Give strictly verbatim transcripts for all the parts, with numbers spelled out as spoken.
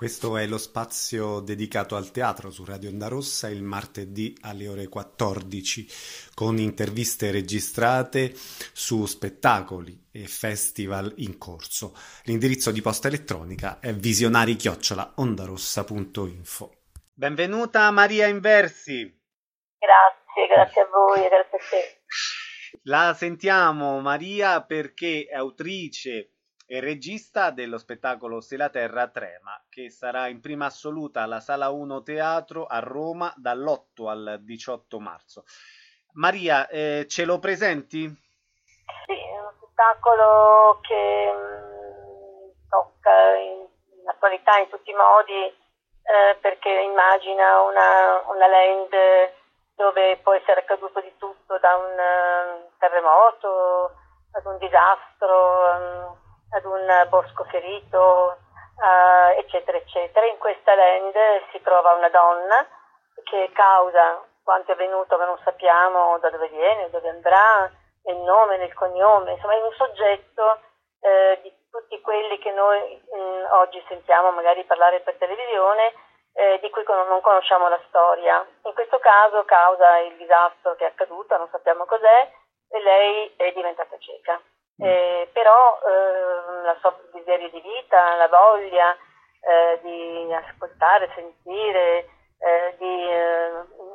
Questo è lo spazio dedicato al teatro su Radio Onda Rossa il martedì alle ore quattordici con interviste registrate su spettacoli e festival in corso. L'indirizzo di posta elettronica è visionari chiocciola ondarossa punto info. Benvenuta Maria Inversi. Grazie, grazie a voi e grazie a te. La sentiamo Maria perché è autrice e regista dello spettacolo Se la terra trema, che sarà in prima assoluta alla Sala uno Teatro a Roma dall'otto al diciotto marzo. Maria, eh, ce lo presenti? Sì, è uno spettacolo che mh, tocca in, in attualità in tutti i modi, eh, perché immagina una, una land dove può essere accaduto di tutto, da un uh, terremoto ad un disastro, um, ad un bosco ferito, uh, eccetera, eccetera. In questa land si trova una donna che causa quanto è avvenuto, che non sappiamo da dove viene, dove andrà, nel nome, nel cognome, insomma è un soggetto eh, di tutti quelli che noi mh, oggi sentiamo magari parlare per televisione, eh, di cui non conosciamo la storia. In questo caso causa il disastro che è accaduto, non sappiamo cos'è, e lei è diventata cieca. Eh, però eh, la sua desiderio di vita, la voglia eh, di ascoltare, sentire, eh, di eh,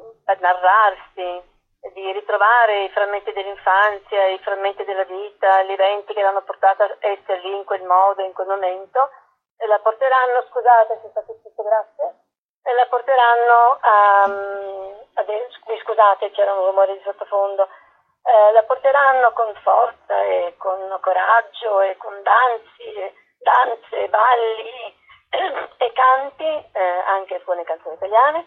narrarsi, di ritrovare i frammenti dell'infanzia, i frammenti della vita, gli eventi che l'hanno portata a essere lì in quel modo, in quel momento, e la porteranno, scusate se state tutto, grazie, e la porteranno a, a scusate, c'era un rumore di sottofondo, eh, la porteranno con forza e con coraggio e con danzi, danze, balli e canti, eh, anche alcune canzoni italiane,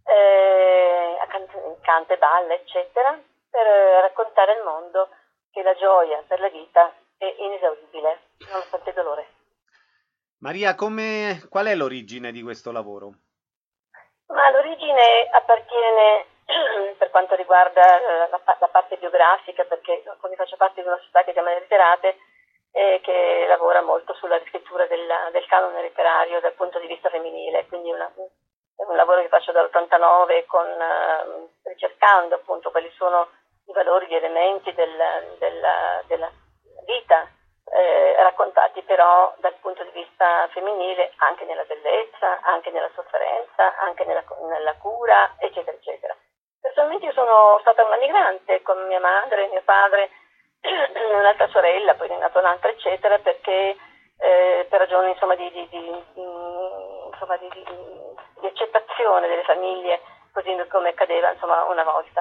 eh, canta e balla, eccetera, per raccontare al mondo che la gioia per la vita è inesauribile, nonostante il dolore. Maria, come, qual è l'origine di questo lavoro? Ma l'origine appartiene, per quanto riguarda la, la parte biografica, perché come faccio parte di una società che si chiama Letterate, eh, che lavora molto sulla riscrittura del, del canone letterario dal punto di vista femminile, quindi una, è un lavoro che faccio dall'ottantanove con, uh, ricercando appunto quali sono i valori, gli elementi del, del, della vita, eh, raccontati però dal punto di vista femminile, anche nella bellezza, anche nella sofferenza, anche nella, nella cura, eccetera, eccetera. Personalmente io sono stata una migrante con mia madre, mio padre, un'altra sorella, poi ne è nata un'altra, eccetera, perché eh, per ragioni insomma di, di, di, di, insomma, di, di, di accettazione delle famiglie, così come accadeva insomma una volta.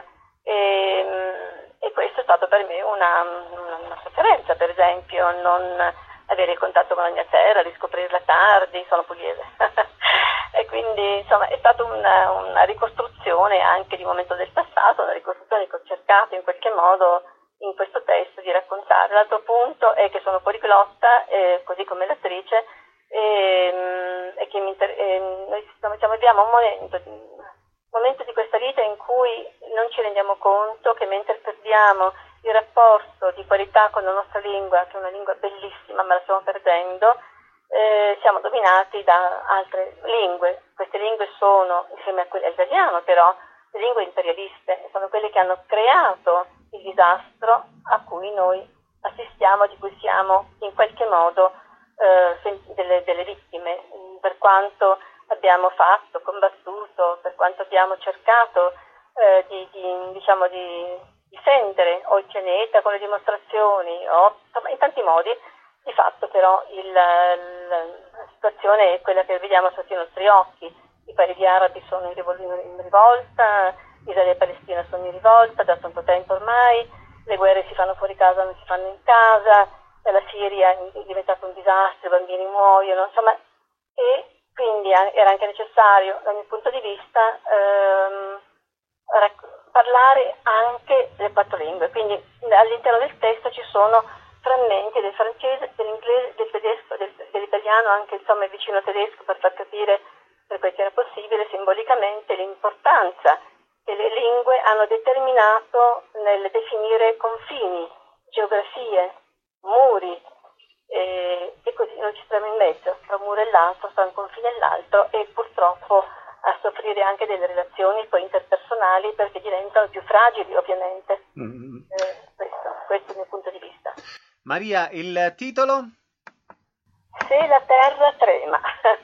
E, e questo è stato per me una, una, una sofferenza, per esempio, non avere contatto con la mia terra, riscoprirla tardi, sono pugliese. E quindi insomma è stata una, una ricostruzione anche di un momento del passato, una ricostruzione che ho cercato in qualche modo in questo testo di raccontare. L'altro punto è che sono poliglotta, eh, così come l'attrice, e, e che mi inter- e noi diciamo, abbiamo un momento, un momento di questa vita in cui non ci rendiamo conto che mentre perdiamo il rapporto di qualità con la nostra lingua, che è una lingua bellissima ma la stiamo perdendo, eh, siamo dominati da altre lingue. Queste lingue sono, insieme a quelle all'italiano però, le lingue imperialiste, sono quelle che hanno creato il disastro a cui noi assistiamo, di cui siamo in qualche modo eh, delle, delle vittime, per quanto abbiamo fatto, combattuto, per quanto abbiamo cercato eh, di, di, diciamo, di difendere o il pianeta con le dimostrazioni, o insomma, in tanti modi. Di fatto però il, la situazione è quella che vediamo sotto i nostri occhi. I paesi arabi sono in, rivol- in rivolta, Israele e Palestina sono in rivolta da tanto tempo ormai, le guerre si fanno fuori casa, non si fanno in casa, la Siria è diventata un disastro, i bambini muoiono, insomma, e quindi era anche necessario, dal mio punto di vista, ehm, rac- parlare anche le quattro lingue. Quindi all'interno del testo ci sono frammenti del francese, dell'inglese, del tedesco, del, dell'italiano, anche insomma vicino al tedesco, per far capire, per quel che era possibile, simbolicamente l'importanza che le lingue hanno determinato nel definire confini, geografie, muri, e, e così noi ci troviamo in mezzo tra un muro e l'altro, tra un confine e l'altro, e purtroppo a soffrire anche delle relazioni poi interpersonali, perché diventano più fragili ovviamente. Mm. Eh, questo, questo è il mio punto di vista. Maria, il titolo? Se la terra trema.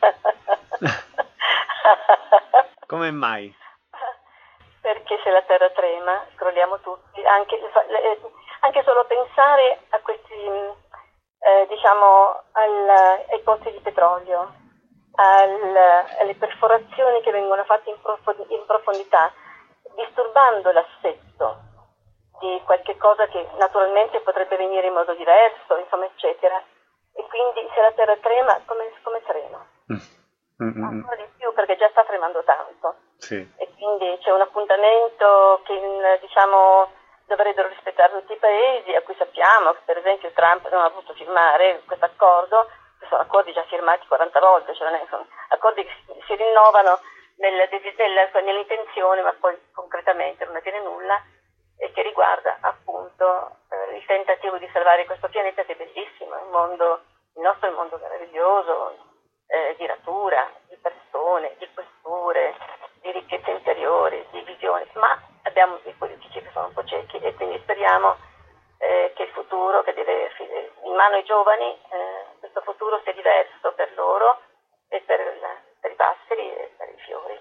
Come mai? Perché se la terra trema crolliamo tutti, anche, anche solo pensare a questi, eh, diciamo, al, ai pozzi di petrolio, al, alle perforazioni che vengono fatte in, profond- in profondità, disturbando l'assetto di qualche cosa che naturalmente potrebbe venire in modo diverso, insomma, eccetera. E quindi se la terra trema, come, come trema? Mm-hmm. Ancora di più, perché già sta tremando tanto. Sì. E quindi c'è un appuntamento che, diciamo, dovrebbero rispettare tutti i paesi, a cui sappiamo che per esempio Trump non ha voluto firmare questo accordo, che sono accordi già firmati quaranta volte, cioè non è, sono accordi che si rinnovano nel, nel, nell'intenzione, ma poi concretamente non avviene nulla, e che riguarda appunto eh, il tentativo di salvare questo pianeta, che è bellissimo, il mondo, il nostro è un mondo meraviglioso, eh, di natura, di persone, di culture, di ricchezza interiore, di visioni, ma abbiamo dei politici che sono un po' ciechi, e quindi speriamo eh, che il futuro, che deve in mano ai giovani, eh, questo futuro sia diverso per loro e per, per i passeri e per i fiori.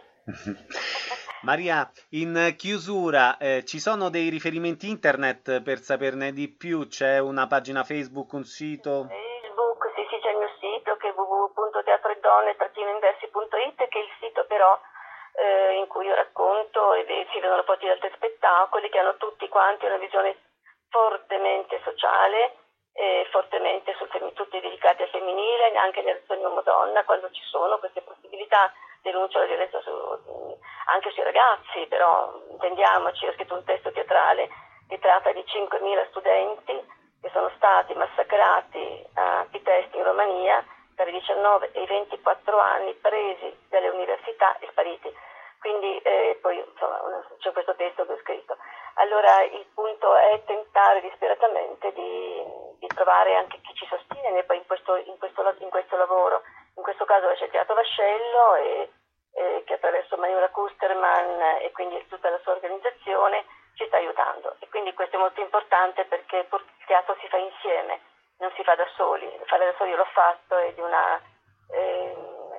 Maria, in chiusura, eh, ci sono dei riferimenti internet per saperne di più? C'è una pagina Facebook, un sito? Facebook, sì, sì, c'è il mio sito che è w w w punto teatro e donne trattino inversi punto it, che è il sito però eh, in cui io racconto e si vedono poi altri spettacoli che hanno tutti quanti una visione fortemente sociale, eh, fortemente sul fem- tutti dedicati al femminile, anche nel sogno uomo-donna, quando ci sono queste possibilità. Denuncio la violenza su, anche sui ragazzi, però intendiamoci, ho scritto un testo teatrale che tratta di cinquemila studenti che sono stati massacrati a Pitesti in Romania tra i diciannove e i ventiquattro anni, presi dalle università e spariti. Quindi eh, poi insomma, c'è questo testo che ho scritto. Allora il punto è tentare disperatamente di, di trovare anche chi ci sostiene poi in questo, in questo, in questo lavoro. In questo caso c'è il Teatro Vascello e, e che attraverso Manuela Kusterman e quindi tutta la sua organizzazione ci sta aiutando. E quindi questo è molto importante, perché il teatro si fa insieme, non si fa da soli. Fare da soli io l'ho fatto, è di una eh,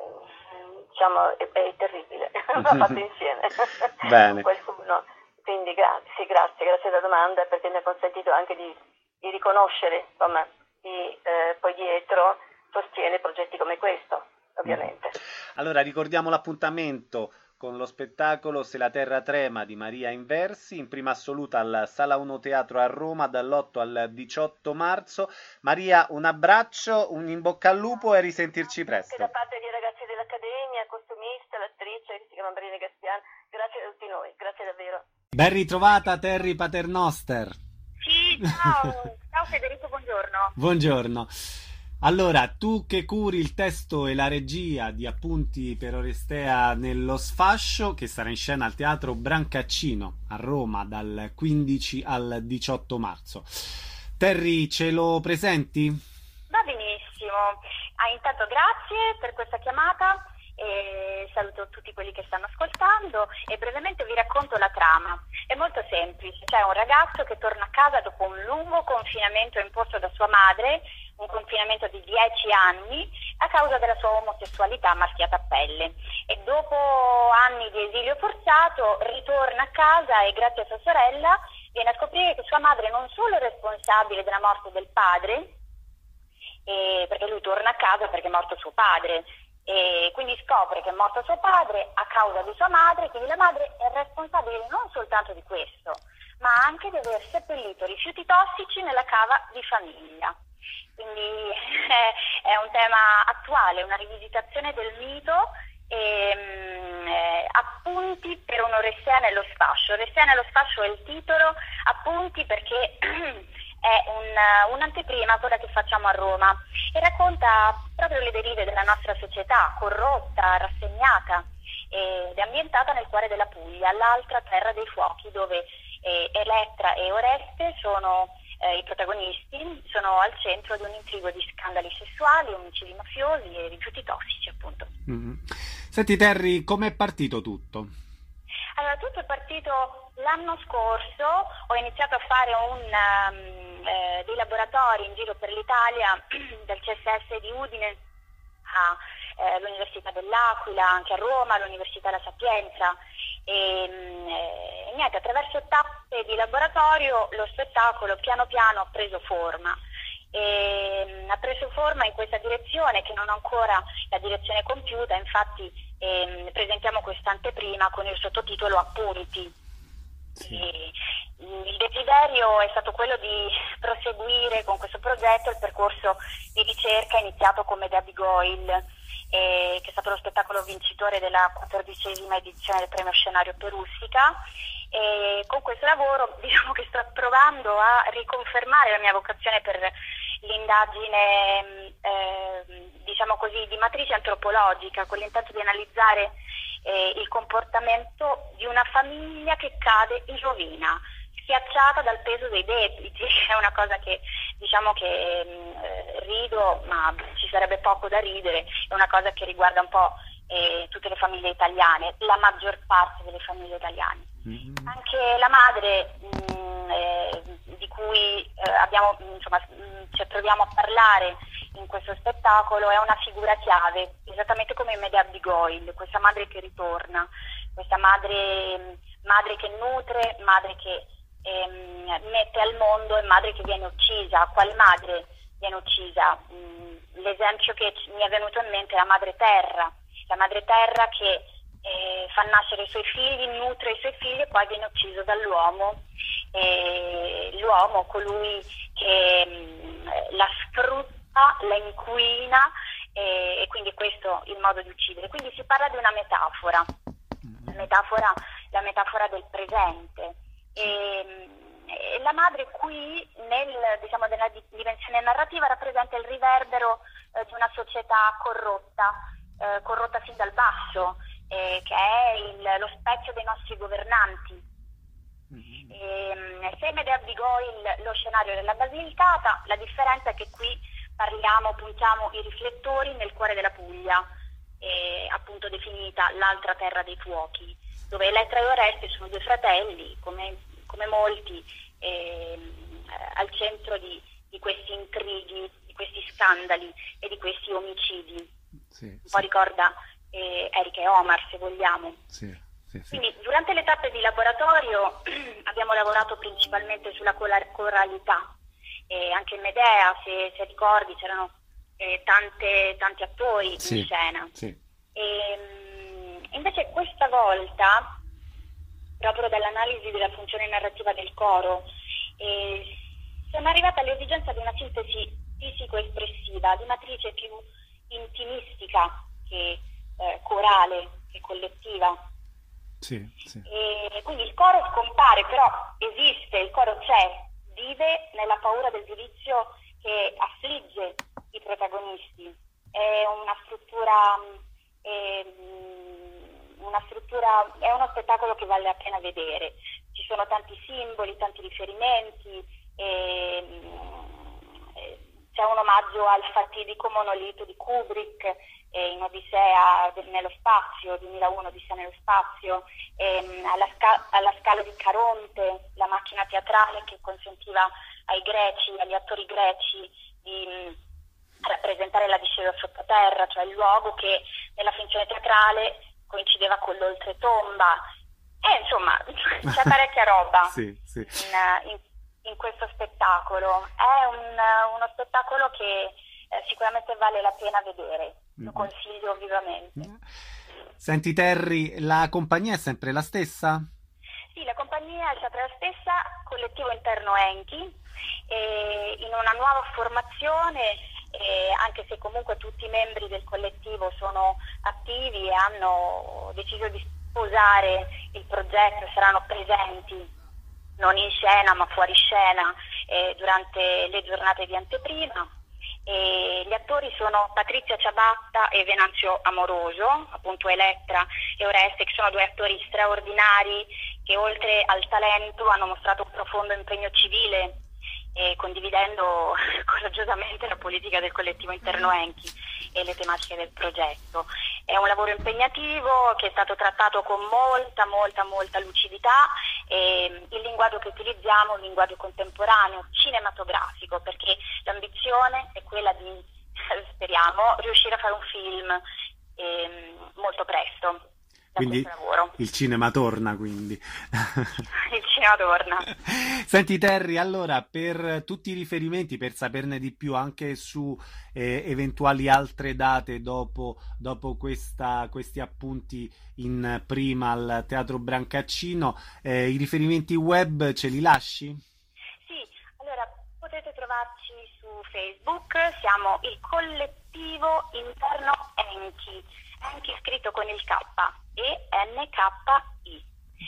diciamo è, è terribile, l'ho fatto insieme. Bene. Qualcuno. Quindi grazie, sì, grazie, grazie della domanda, perché mi ha consentito anche di, di riconoscere insomma chi eh, poi dietro sostiene progetti come questo, ovviamente. Allora ricordiamo l'appuntamento con lo spettacolo Se la terra trema di Maria Inversi, in prima assoluta al Sala uno Teatro a Roma dall'otto al diciotto marzo. Maria, un abbraccio, un in bocca al lupo e risentirci presto. Anche da parte dei ragazzi dell'Accademia, costumista, l'attrice che si chiama Marina Gaspian, grazie a tutti noi, grazie davvero. Ben ritrovata Terry Paternoster. Sì, ciao, ciao Federico, buongiorno. Buongiorno. Allora, tu che curi il testo e la regia di Appunti per Orestea nello sfascio, che sarà in scena al Teatro Brancaccino a Roma dal quindici al diciotto marzo. Terry, ce lo presenti? Va benissimo. Ah, intanto grazie per questa chiamata. E saluto tutti quelli che stanno ascoltando e brevemente vi racconto la trama. È molto semplice: c'è un ragazzo che torna a casa dopo un lungo confinamento imposto da sua madre, un confinamento di dieci anni a causa della sua omosessualità marchiata a pelle, e dopo anni di esilio forzato ritorna a casa e grazie a sua sorella viene a scoprire che sua madre non solo è responsabile della morte del padre, eh, perché lui torna a casa perché è morto suo padre, e quindi scopre che è morto suo padre a causa di sua madre, quindi la madre è responsabile non soltanto di questo, ma anche di aver seppellito rifiuti tossici nella cava di famiglia. Quindi è un tema attuale, una rivisitazione del mito. E, eh, appunti per un'Orestea nello sfascio. Orestea nello sfascio è il titolo, appunti perché è un, un'anteprima a quella che facciamo a Roma e racconta proprio le derive della nostra società corrotta, rassegnata, ed è ambientata nel cuore della Puglia, l'altra terra dei fuochi, dove eh, Elettra e Oreste sono eh, i protagonisti sono al centro di un intrigo di scandali sessuali, omicidi mafiosi e rifiuti tossici, appunto. Mm-hmm. Senti Terry, com'è partito tutto? Allora, tutto è partito l'anno scorso, ho iniziato a fare un, um, eh, dei laboratori in giro per l'Italia, dal C S S di Udine all'Università eh, dell'Aquila, anche a Roma, all'Università La Sapienza, e, e niente, attraverso tappe di laboratorio lo spettacolo piano piano ha preso forma. E, ha preso forma in questa direzione, che non ho ancora la direzione compiuta, infatti ehm, presentiamo quest'anteprima con il sottotitolo Appunti. Sì. E, il desiderio è stato quello di proseguire con questo progetto il percorso di ricerca iniziato con Medea Bigoil, eh, che è stato lo spettacolo vincitore della quattordicesima edizione del premio scenario Perustica. E con questo lavoro diciamo che sto provando a riconfermare la mia vocazione per l'indagine eh, diciamo così di matrice antropologica, con l'intento di analizzare eh, il comportamento di una famiglia che cade in rovina, schiacciata dal peso dei debiti. È una cosa che diciamo che eh, rido, ma ci sarebbe poco da ridere, è una cosa che riguarda un po' eh, tutte le famiglie italiane, la maggior parte delle famiglie italiane. Mm-hmm. Anche la madre mh, eh, di cui eh, abbiamo, insomma, mh, ci proviamo a parlare in questo spettacolo è una figura chiave, esattamente come in Medea Bigoil, questa madre che ritorna, questa madre, madre che nutre, madre che ehm, mette al mondo e madre che viene uccisa. Quale madre viene uccisa? Mh, l'esempio che mi è venuto in mente è la madre terra, la madre terra che Eh, fa nascere i suoi figli, nutre i suoi figli e poi viene ucciso dall'uomo, e l'uomo, colui che mh, la sfrutta, la inquina, e, e quindi questo è il modo di uccidere. Quindi si parla di una metafora, la metafora, la metafora del presente. E, e la madre qui, nel, diciamo, nella dimensione narrativa, rappresenta il riverbero eh, di una società corrotta, eh, corrotta fin dal basso, Eh, che è il, lo specchio dei nostri governanti. Mm-hmm. E, se Medea Bigoil lo scenario della Basilicata, la differenza è che qui parliamo, puntiamo i riflettori nel cuore della Puglia, eh, appunto definita l'altra terra dei fuochi, dove Elettra e Oreste sono due fratelli, come, come molti, eh, al centro di, di questi intrighi, di questi scandali e di questi omicidi. Sì, un po' sì. Ricorda Eh, Erika e Omar, se vogliamo. Sì, sì, sì. Quindi durante le tappe di laboratorio abbiamo lavorato principalmente sulla coralità, e anche in Medea, se, se ricordi, c'erano eh, tante, tanti attori sì, in scena. Sì. E, invece questa volta, proprio dall'analisi della funzione narrativa del coro, eh, sono arrivata all'esigenza di una sintesi fisico-espressiva, di matrice più intimistica che Eh, corale e collettiva. Sì, sì. E quindi il coro scompare, però esiste, il coro c'è, vive nella paura del giudizio che affligge i protagonisti. È una struttura, è una struttura, è uno spettacolo che vale la pena vedere. Ci sono tanti simboli, tanti riferimenti, e, c'è un omaggio al fatidico monolito di Kubrick in Odissea nello spazio, duemilauno Odissea nello spazio, ehm, alla, sca- alla Scala di Caronte, la macchina teatrale che consentiva ai greci, agli attori greci di mh, rappresentare la discesa sottoterra, cioè il luogo che nella finzione teatrale coincideva con l'oltretomba. E insomma c'è parecchia roba sì, sì. In, in, in questo spettacolo. È un, uno spettacolo che eh, sicuramente vale la pena vedere. Lo consiglio vivamente. Senti Terry, la compagnia è sempre la stessa? Sì, la compagnia è sempre la stessa, collettivo interno Enki, e in una nuova formazione, e anche se comunque tutti i membri del collettivo sono attivi e hanno deciso di sposare il progetto, saranno presenti non in scena ma fuori scena eh, durante le giornate di anteprima. E gli attori sono Patrizia Ciabatta e Venanzio Amoroso, appunto Elettra e Oreste, che sono due attori straordinari che oltre al talento hanno mostrato un profondo impegno civile e condividendo coraggiosamente la politica del collettivo interno Enki e le tematiche del progetto. È un lavoro impegnativo che è stato trattato con molta, molta, molta lucidità, e il linguaggio che utilizziamo è un linguaggio contemporaneo, cinematografico, perché l'ambizione è quella di, speriamo, riuscire a fare un film eh, molto presto. Quindi il cinema torna, quindi. Il cinema torna. Senti Terry, allora per tutti i riferimenti, per saperne di più anche su eh, eventuali altre date dopo, dopo questa, questi appunti in prima al Teatro Brancaccino, eh, i riferimenti web ce li lasci? Sì, allora potete trovarci su Facebook, siamo il collettivo interno Enki, Enki scritto con il K. E N K I.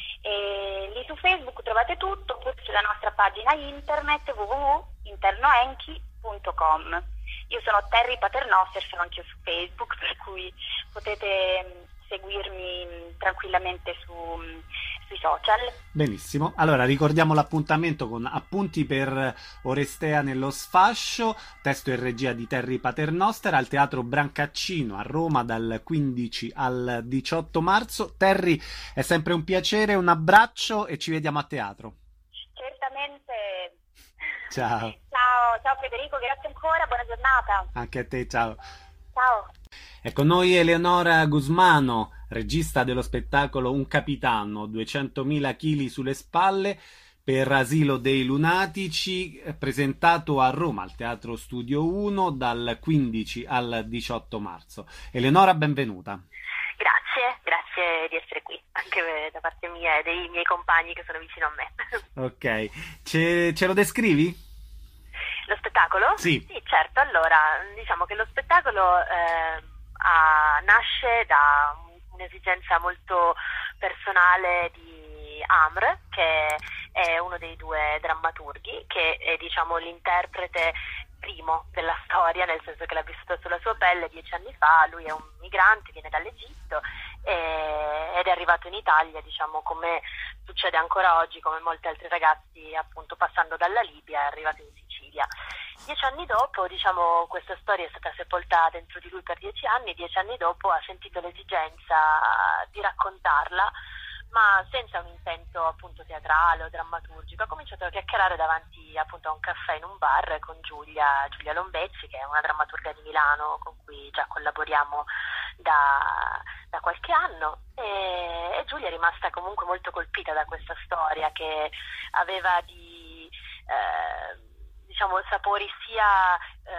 E lì su Facebook trovate tutto, oppure sulla nostra pagina internet w w w punto internoenki punto com. Io sono Terry Paternoster, sono anche io su Facebook, per cui potete seguirmi tranquillamente su, sui social. Benissimo, allora ricordiamo l'appuntamento con Appunti per Orestea nello sfascio, testo e regia di Terry Paternoster, al Teatro Brancaccino a Roma dal quindici al diciotto marzo. Terry, è sempre un piacere, un abbraccio e ci vediamo a teatro. Certamente. Ciao. Ciao, ciao Federico, grazie ancora, buona giornata. Anche a te, ciao. Ciao. È con noi Eleonora Gusmano, regista dello spettacolo Un capitano, duecentomila chili sulle spalle, per Asilo dei Lunatici, presentato a Roma al Teatro Studio uno dal quindici al diciotto marzo. Eleonora, benvenuta. Grazie, grazie di essere qui, anche da parte mia e dei miei compagni che sono vicino a me. Ok, ce, ce lo descrivi? Lo spettacolo? Sì. Sì, certo. Allora, diciamo che lo spettacolo eh, ha, nasce da un'esigenza molto personale di Amr, che è uno dei due drammaturghi, che è, diciamo, l'interprete primo della storia, nel senso che l'ha vissuta sulla sua pelle dieci anni fa. Lui è un migrante, viene dall'Egitto e, ed è arrivato in Italia, diciamo, come succede ancora oggi, come molti altri ragazzi, appunto, passando dalla Libia, è arrivato in Sicilia. Dieci anni dopo, diciamo, questa storia è stata sepolta dentro di lui per dieci anni. Dieci anni dopo ha sentito l'esigenza di raccontarla, ma senza un intento appunto teatrale o drammaturgico. Ha cominciato a chiacchierare davanti appunto a un caffè in un bar con Giulia, Giulia Lombezzi, che è una drammaturga di Milano con cui già collaboriamo da, da qualche anno, e, e Giulia è rimasta comunque molto colpita da questa storia, che aveva di eh, diciamo sapori sia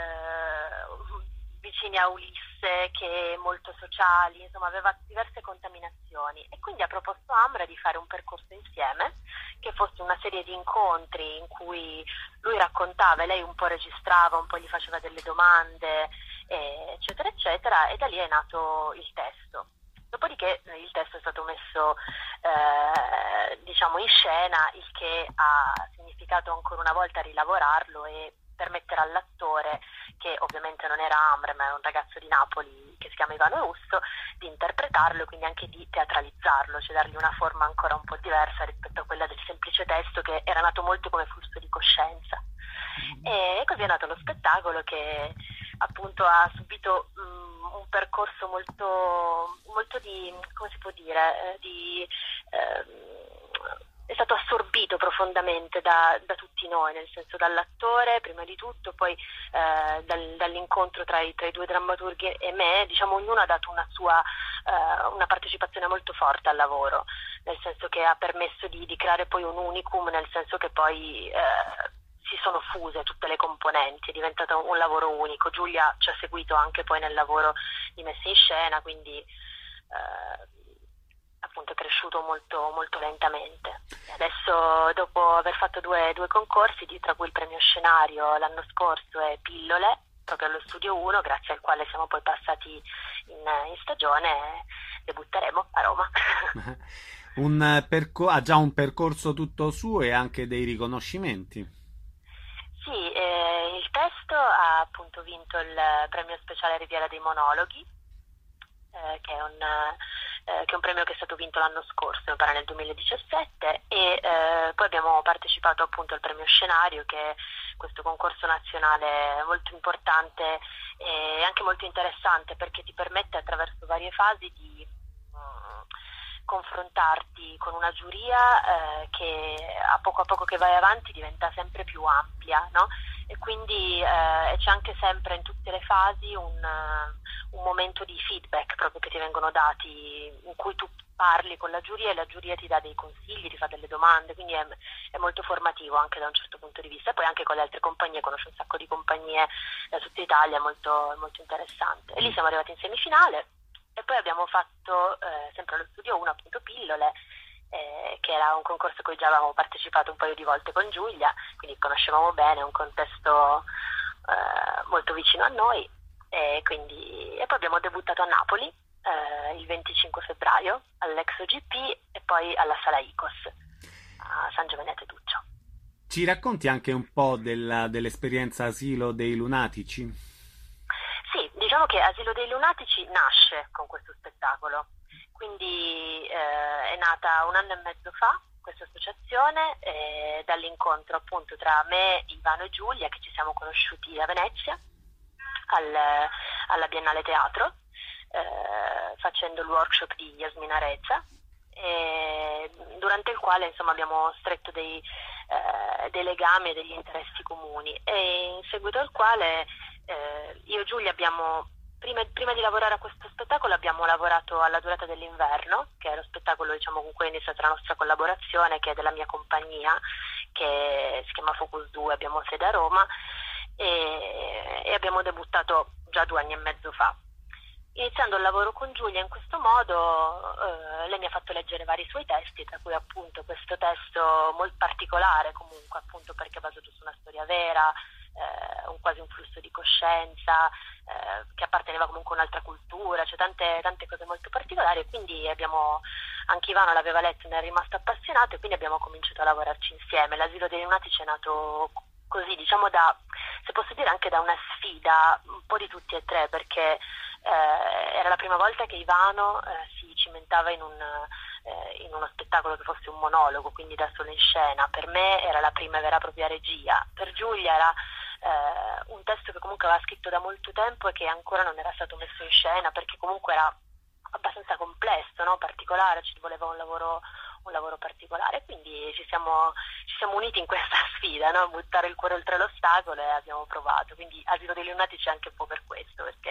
eh, vicini a Ulisse che molto sociali, insomma aveva diverse contaminazioni, e quindi ha proposto a Amr di fare un percorso insieme, che fosse una serie di incontri in cui lui raccontava e lei un po' registrava, un po' gli faceva delle domande, eccetera eccetera, e da lì è nato il testo. Dopodiché il testo è stato messo eh, diciamo in scena, il che ha significato ancora una volta rilavorarlo e permettere all'attore, che ovviamente non era Amr ma era un ragazzo di Napoli che si chiama Ivano Russo, di interpretarlo e quindi anche di teatralizzarlo, cioè dargli una forma ancora un po' diversa rispetto a quella del semplice testo, che era nato molto come flusso di coscienza. E così è nato lo spettacolo, che appunto ha subito um, un percorso molto, molto di, come si può dire, eh, di... Eh, è stato assorbito profondamente da, da tutti noi, nel senso dall'attore prima di tutto, poi eh, dal, dall'incontro tra i, tra i due drammaturghi e me, diciamo ognuno ha dato una sua eh, una partecipazione molto forte al lavoro, nel senso che ha permesso di, di creare poi un unicum, nel senso che poi eh, si sono fuse tutte le componenti, è diventato un lavoro unico. Giulia ci ha seguito anche poi nel lavoro di messa in scena, quindi eh, appunto è cresciuto molto, molto lentamente. Adesso, dopo aver fatto due, due concorsi, tra cui il premio scenario l'anno scorso e Pillole, proprio allo Studio uno, grazie al quale siamo poi passati in, in stagione, debutteremo a Roma. Un perco- ha già un percorso tutto suo e anche dei riconoscimenti. Sì, eh, il testo ha appunto vinto il premio speciale Riviera dei Monologhi, eh, che è un... Eh, che è un premio che è stato vinto l'anno scorso, mi pare nel duemiladiciassette, e eh, poi abbiamo partecipato appunto al premio scenario, che questo concorso nazionale molto importante e anche molto interessante, perché ti permette attraverso varie fasi di confrontarti con una giuria eh, che a poco a poco che vai avanti diventa sempre più ampia, no? E quindi eh, c'è anche sempre in tutte le fasi un, uh, un momento di feedback proprio che ti vengono dati, in cui tu parli con la giuria e la giuria ti dà dei consigli, ti fa delle domande, quindi è, è molto formativo anche da un certo punto di vista. E poi anche con le altre compagnie, conosci un sacco di compagnie da tutta Italia, è molto, molto interessante. E lì siamo arrivati in semifinale. E poi abbiamo fatto, eh, sempre allo studio uno, appunto Pillole, eh, che era un concorso a cui già avevamo partecipato un paio di volte con Giulia, quindi conoscevamo bene, un contesto eh, molto vicino a noi. E, quindi, e poi abbiamo debuttato a Napoli eh, il venticinque febbraio all'Exo G P e poi alla Sala Icos a San Giovenete Duccio. Ci racconti anche un po' della, dell'esperienza Asilo dei Lunatici? Sì, diciamo che Asilo dei Lunatici nasce con questo spettacolo, quindi eh, è nata un anno e mezzo fa questa associazione, eh, dall'incontro appunto tra me, Ivano e Giulia, che ci siamo conosciuti a Venezia al, alla Biennale Teatro, eh, facendo il workshop di Yasmina Rezza, e durante il quale insomma abbiamo stretto dei, eh, dei legami e degli interessi comuni, e in seguito al quale eh, io e Giulia abbiamo prima, prima di lavorare a questo spettacolo abbiamo lavorato alla Durata dell'inverno, che è lo spettacolo diciamo con cui è iniziata la nostra collaborazione, che è della mia compagnia, che si chiama Focus due, abbiamo sede a Roma, e, e abbiamo debuttato già due anni e mezzo fa. Iniziando il lavoro con Giulia in questo modo, eh, lei mi ha fatto leggere vari suoi testi, tra cui appunto questo testo molto particolare, comunque appunto perché è basato su una storia vera, eh, un, quasi un flusso di coscienza, eh, che apparteneva comunque a un'altra cultura, cioè tante, tante cose molto particolari, e quindi abbiamo, anche Ivano l'aveva letto e ne è rimasto appassionato, e quindi abbiamo cominciato a lavorarci insieme. L'Asilo dei Lunatici è nato così, diciamo da, se posso dire anche da una sfida un po' di tutti e tre, perché Eh, era la prima volta che Ivano eh, si cimentava in, un, eh, in uno spettacolo che fosse un monologo, quindi da solo in scena. Per me era la prima vera e propria regia, per Giulia era eh, un testo che comunque aveva scritto da molto tempo e che ancora non era stato messo in scena, perché comunque era abbastanza complesso, no? Particolare, ci voleva un lavoro un lavoro particolare, quindi ci siamo, ci siamo uniti in questa sfida, no? Buttare il cuore oltre l'ostacolo, e abbiamo provato. Quindi Asilo dei Lunatici anche un po' per questo, perché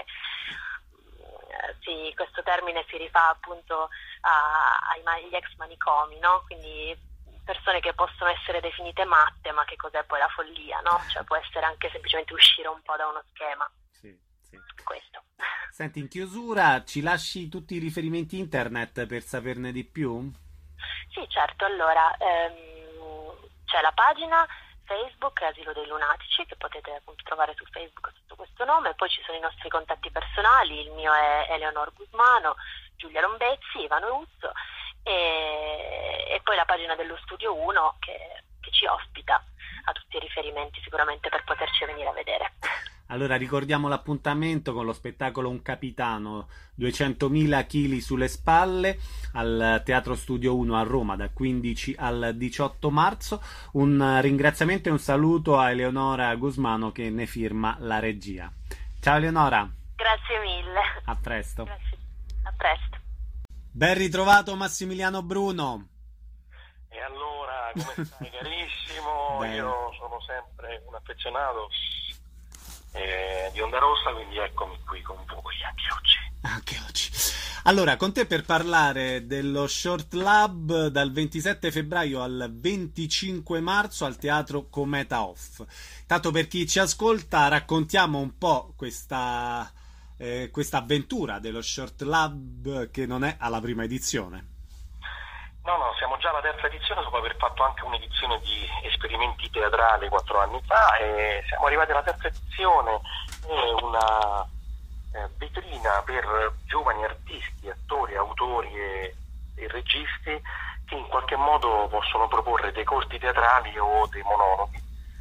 eh, sì, questo termine si rifà appunto a, ai, agli ex manicomi, no? Quindi persone che possono essere definite matte, ma che cos'è poi la follia, no? Cioè può essere anche semplicemente uscire un po' da uno schema. Sì, sì. Questo. Senti, in chiusura ci lasci tutti i riferimenti internet per saperne di più? Sì, certo, allora ehm, c'è la pagina Facebook Asilo dei Lunatici, che potete appunto trovare su Facebook sotto questo nome, poi ci sono i nostri contatti personali, il mio è Eleonor Gusmano, Giulia Lombezzi, Ivano Uzzo, e, e poi la pagina dello Studio uno che, che ci ospita, ha tutti i riferimenti sicuramente per poterci venire a vedere. Allora ricordiamo l'appuntamento con lo spettacolo Un Capitano, duecentomila chili sulle spalle, al Teatro Studio uno a Roma dal quindici al diciotto marzo. Un ringraziamento e un saluto a Eleonora Gusmano, che ne firma la regia. Ciao Eleonora. Grazie mille. A presto. Grazie. A presto. Ben ritrovato Massimiliano Bruno. E allora, come stai carissimo? Io sono sempre un affezionato Eh, di Onda Rossa, quindi eccomi qui con voi anche oggi. Anche oggi. Allora, con te per parlare dello Short Lab dal ventisette febbraio al venticinque marzo al Teatro Cometa Off. Tanto per chi ci ascolta, raccontiamo un po' questa, eh, questa avventura dello Short Lab, che non è alla prima edizione. No, no, siamo già alla terza edizione dopo aver fatto anche un'edizione di esperimenti teatrali quattro anni fa, e siamo arrivati alla terza edizione, è una eh, vetrina per giovani artisti, attori, autori e, e registi che in qualche modo possono proporre dei corti teatrali o dei monologhi.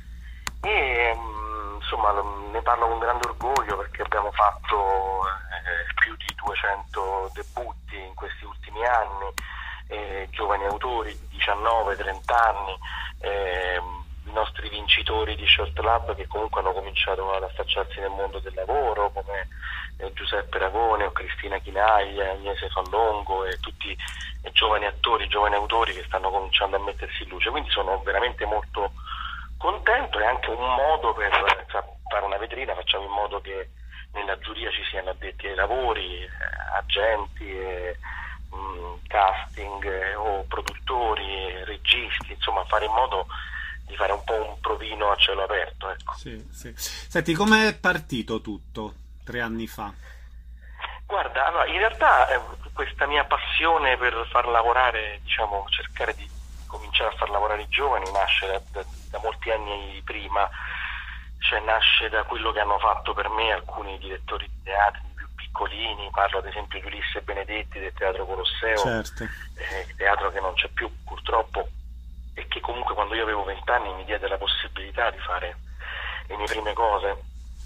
E mh, insomma ne parlo con grande orgoglio, perché abbiamo fatto eh, più di duecento debutti in questi ultimi anni. Eh, giovani autori di diciannove trenta anni, eh, i nostri vincitori di Short Lab che comunque hanno cominciato ad affacciarsi nel mondo del lavoro, come eh, Giuseppe Ragone o Cristina Chinaglia, Agnese Fallongo e tutti i giovani attori, giovani autori che stanno cominciando a mettersi in luce. Quindi sono veramente molto contento, è anche un modo per cioè, fare una vetrina, facciamo in modo che nella giuria ci siano addetti ai lavori, eh, agenti, eh, mh, casting eh, o produttori, eh, registi, insomma fare in modo di fare un po' un provino a cielo aperto. Ecco. Sì, sì. Senti, com'è partito tutto tre anni fa? Guarda, allora, in realtà eh, questa mia passione per far lavorare, diciamo, cercare di cominciare a far lavorare i giovani nasce da, da, da molti anni prima. Cioè nasce da quello che hanno fatto per me alcuni direttori di teatri più piccolini, parlo ad esempio di Ulisse Benedetti del Teatro Colosseo, certo. eh, teatro che non c'è più purtroppo, e che comunque quando io avevo vent'anni mi diede la possibilità di fare le mie prime cose,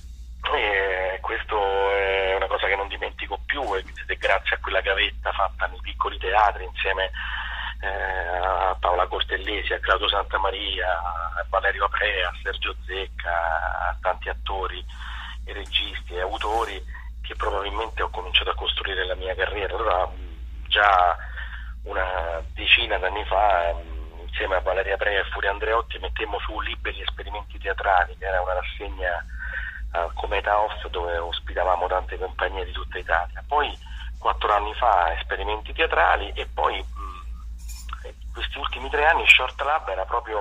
e questo è una cosa che non dimentico più, ed è grazie a quella gavetta fatta nei piccoli teatri insieme Eh, a Paola Cortellesi, a Claudio Santamaria, a Valerio Aprea, a Sergio Zecca, a tanti attori e registi e autori, che probabilmente ho cominciato a costruire la mia carriera. Allora già una decina d'anni fa, insieme a Valerio Aprea e Furia Andreotti, mettemmo su Liberi Esperimenti Teatrali, che era una rassegna al Cometa Off dove ospitavamo tante compagnie di tutta Italia. Poi quattro anni fa Esperimenti Teatrali, e poi questi ultimi tre anni Short Lab era proprio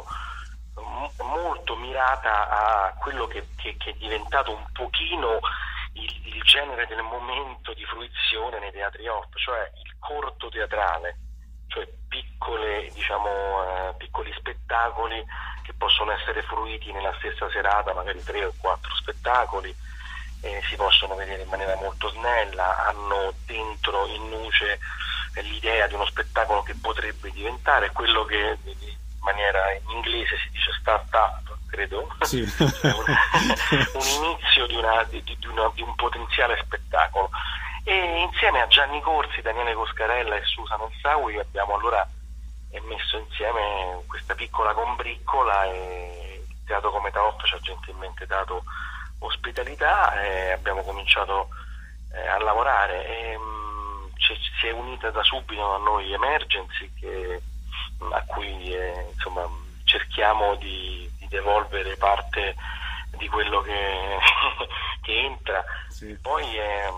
m- molto mirata a quello che, che, che è diventato un pochino il, il genere del momento di fruizione nei teatri off, cioè il corto teatrale, cioè piccole, diciamo, eh, piccoli spettacoli che possono essere fruiti nella stessa serata, magari tre o quattro spettacoli, eh, si possono vedere in maniera molto snella, hanno dentro in nuce l'idea di uno spettacolo che potrebbe diventare quello che in maniera in inglese si dice start-up, credo, sì. un, un inizio di, una, di, di, una, di un potenziale spettacolo. E insieme a Gianni Corsi, Daniele Coscarella e Susan Elsawi abbiamo allora messo insieme questa piccola combriccola, e il Teatro Cometa Off ci ha gentilmente dato ospitalità e abbiamo cominciato eh, a lavorare. E, Ci, si è unita da subito a noi Emergency, che, a cui eh, insomma cerchiamo di, di devolvere parte di quello che, che entra. Sì. Poi è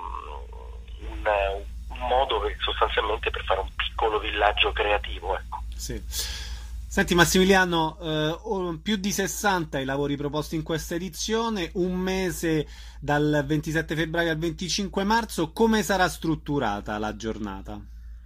um, un, un modo per, sostanzialmente per fare un piccolo villaggio creativo, ecco. Sì. Senti Massimiliano, eh, più di sessanta i lavori proposti in questa edizione, un mese dal ventisette febbraio al venticinque marzo, come sarà strutturata la giornata?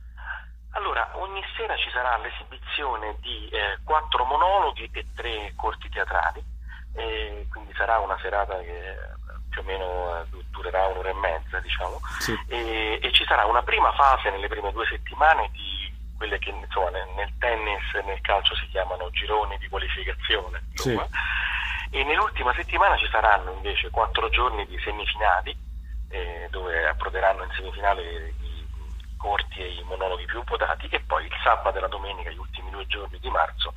Allora, ogni sera ci sarà l'esibizione di eh, quattro monologhi e tre corti teatrali, e quindi sarà una serata che più o meno eh, durerà un'ora e mezza, diciamo, sì. e, e ci sarà una prima fase nelle prime due settimane di quelle che insomma nel tennis e nel calcio si chiamano gironi di qualificazione, insomma. Sì. E nell'ultima settimana ci saranno invece quattro giorni di semifinali, eh, dove approderanno in semifinale i corti e i monologhi più votati, e poi il sabato e la domenica, gli ultimi due giorni di marzo,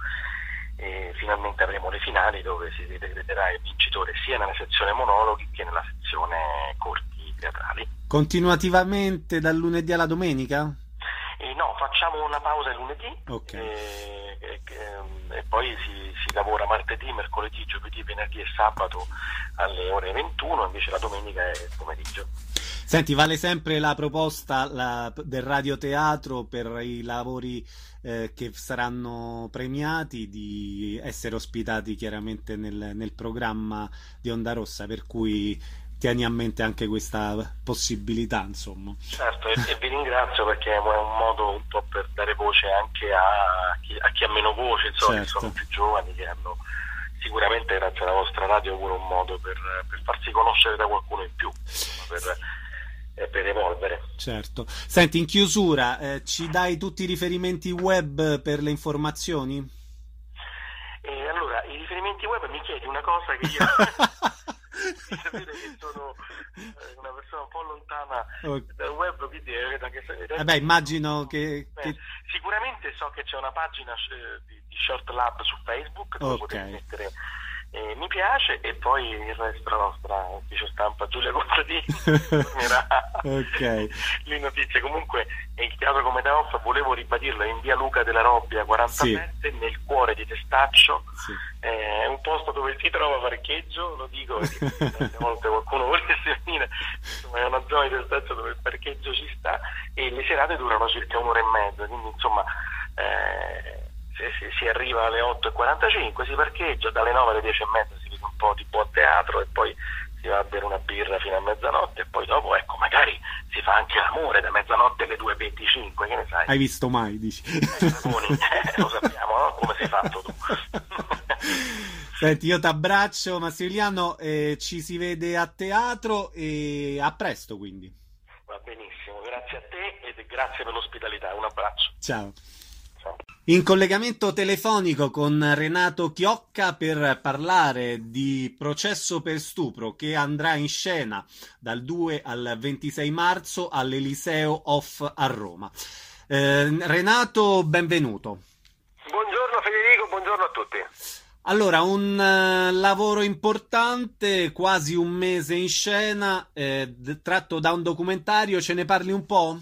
e finalmente avremo le finali dove si decreterà il vincitore sia nella sezione monologhi che nella sezione corti teatrali. Continuativamente dal lunedì alla domenica? E no, facciamo una pausa il lunedì, okay. e, e, e poi si, si lavora martedì, mercoledì, giovedì, venerdì e sabato alle ore ventuno, invece la domenica è il pomeriggio. Senti, vale sempre la proposta la, del radioteatro per i lavori eh, che saranno premiati di essere ospitati chiaramente nel, nel programma di Onda Rossa, per cui tieni a mente anche questa possibilità, insomma. Certo, e, e vi ringrazio perché è un modo un po' per dare voce anche a chi, a chi ha meno voce, insomma, certo. Che sono più giovani, che hanno sicuramente grazie alla vostra radio pure un modo per, per farsi conoscere da qualcuno in più, insomma, per, eh, per evolvere. Certo. Senti, in chiusura, eh, ci dai tutti i riferimenti web per le informazioni? E allora, i riferimenti web mi chiedi una cosa che io di sapere che sono eh, una persona un po' lontana okay. dal web, quindi è da che Vabbè, immagino che, Beh, che... sicuramente so che c'è una pagina eh, di, di Short Lab su Facebook dove okay. potete mettere eh, mi piace, e poi il resto la nostra ufficio stampa Giulia Contadini fornirà okay. le notizie. Comunque il Teatro Cometa Off, volevo ribadirlo, è in via Luca della Robbia quarantasette, sì. nel cuore di Testaccio, sì. È un posto dove si trova parcheggio, lo dico perché a volte qualcuno volesse venire, insomma è una zona di Testaccio dove il parcheggio ci sta, e le serate durano circa un'ora e mezza, quindi insomma eh, se, se si arriva alle otto e quarantacinque si parcheggia, dalle nove alle dieci e mezza si vede un po' di buon teatro e poi si va a bere una birra fino a mezzanotte, e poi dopo ecco magari si fa anche l'amore da mezzanotte alle due e venticinque, che ne sai? Hai visto mai, dici? Eh, eh, lo sappiamo, no? Come sei fatto tu? Senti, io ti abbraccio Massimiliano, eh, ci si vede a teatro e a presto quindi. Va benissimo, grazie a te e grazie per l'ospitalità, un abbraccio. Ciao. In collegamento telefonico con Renato Chiocca per parlare di Processo per stupro, che andrà in scena dal due al ventisei marzo all'Eliseo Off a Roma. Eh, Renato, benvenuto. Buongiorno Federico, buongiorno a tutti. Allora, un uh, lavoro importante, quasi un mese in scena, eh, d- tratto da un documentario, ce ne parli un po'?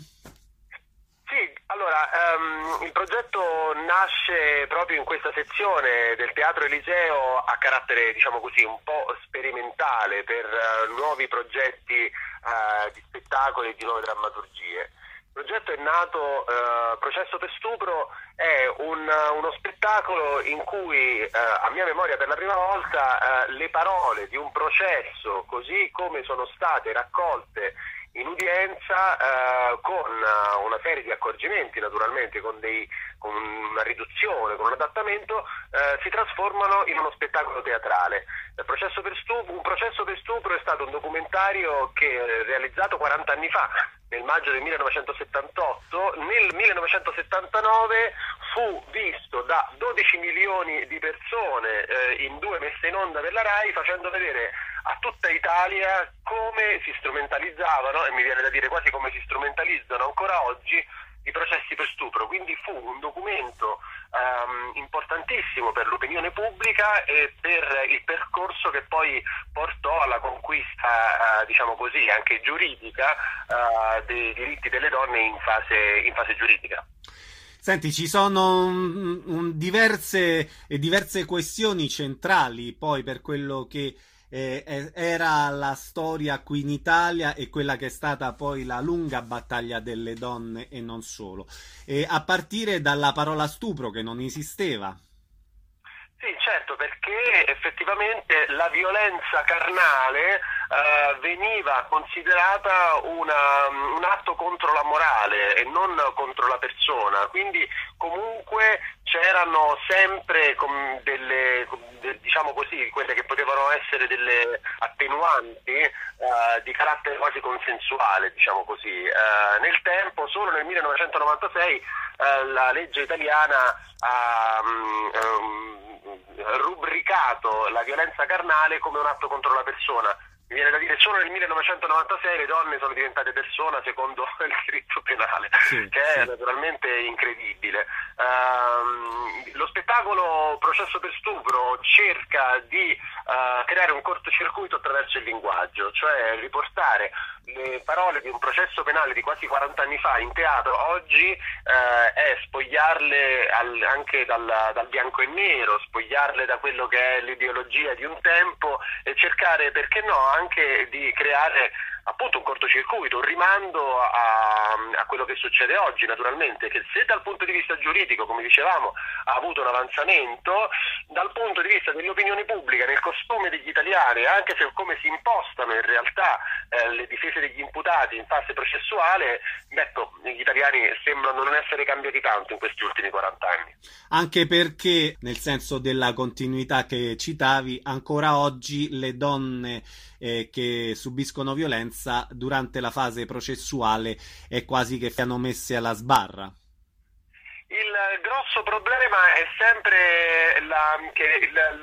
Allora, um, il progetto nasce proprio in questa sezione del Teatro Eliseo a carattere, diciamo così, un po' sperimentale per uh, nuovi progetti uh, di spettacoli e di nuove drammaturgie. Il progetto è nato, uh, Processo per stupro è un, uh, uno spettacolo in cui, uh, a mia memoria per la prima volta, uh, le parole di un processo, così come sono state raccolte in udienza, eh, con uh, una serie di accorgimenti, naturalmente con, dei, con una riduzione, con un adattamento, eh, si trasformano in uno spettacolo teatrale. Il processo per stupro, un processo per stupro è stato un documentario che è realizzato quaranta anni fa, nel maggio del millenovecentosettantotto. Nel millenovecentosettantanove fu visto da dodici milioni di persone eh, in due messe in onda per la Rai, facendo vedere a tutta Italia come si strumentalizzavano, e mi viene da dire quasi come si strumentalizzano ancora oggi, i processi per stupro. Quindi fu un documento um, importantissimo per l'opinione pubblica e per il percorso che poi portò alla conquista, uh, diciamo così, anche giuridica, uh, dei diritti delle donne in fase, in fase giuridica. Senti, ci sono un, un diverse, diverse questioni centrali poi per quello che Eh, era la storia qui in Italia e quella che è stata poi la lunga battaglia delle donne e non solo, e a partire dalla parola stupro, che non esisteva. Sì, certo, perché effettivamente la violenza carnale eh, veniva considerata una, un atto contro la morale e non contro la persona, quindi comunque c'erano sempre com, delle, com, de, diciamo così, quelle che potevano essere delle attenuanti eh, di carattere quasi consensuale, diciamo così. Eh, nel tempo, solo nel millenovecentonovantasei, eh, la legge italiana ha um, um, rubricato la violenza carnale come un atto contro la persona. Mi viene da dire, solo nel millenovecentonovantasei le donne sono diventate persona secondo il diritto penale, sì, che è sì. naturalmente incredibile. Uh, lo spettacolo Processo per stupro cerca di uh, creare un cortocircuito attraverso il linguaggio, cioè riportare le parole di un processo penale di quasi quaranta anni fa in teatro oggi, uh, è spogliarle al, anche dal, dal bianco e nero, spogliarle da quello che è l'ideologia di un tempo e cercare, perché no, anche di creare appunto un cortocircuito, un rimando a, a quello che succede oggi, naturalmente, che se dal punto di vista giuridico, come dicevamo, ha avuto un avanzamento, dal punto di vista dell'opinione pubblica, nel costume degli italiani, anche se come si impostano in realtà eh, le difese degli imputati in fase processuale, ecco, gli italiani sembrano non essere cambiati tanto in questi ultimi quaranta anni. Anche perché, nel senso della continuità che citavi, ancora oggi le donne eh, che subiscono violenza durante la fase processuale è quasi che siano messe alla sbarra. Il grosso problema è sempre la, che, il,